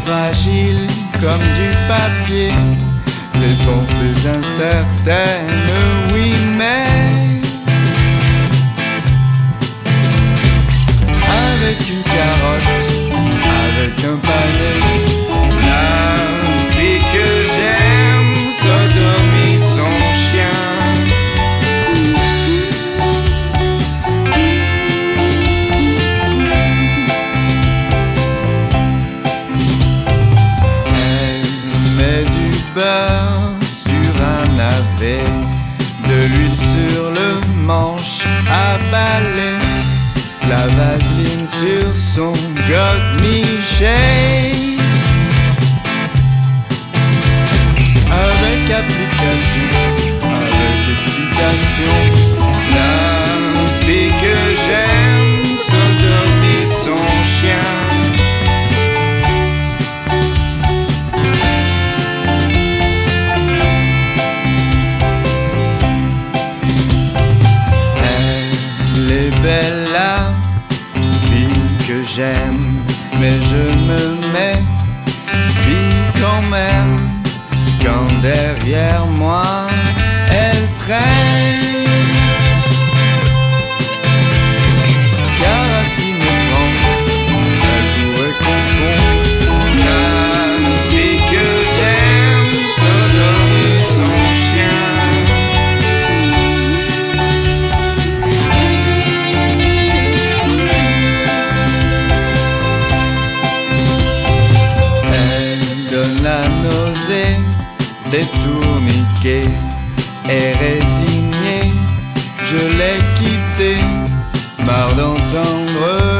fragile comme du papier, des pensées incertaines, oui mais avec une carotte, avec un panier, la fille que j'aime sodomie son chien. Beurre sur un navet, de l'huile sur le manche à balai, la vaseline sur son godemiché. Avec application, avec excitation, la fille que j'aime sodomie son chien. Belle la fille que j'aime, mais je me mets fille quand même, quand derrière moi elle traîne. Car à s'y méprendre, elle pourrait confondre la fille que j'aime, sodomie son chien. La nausée des tourniquets est résignée, je l'ai quittée, marre d'entendre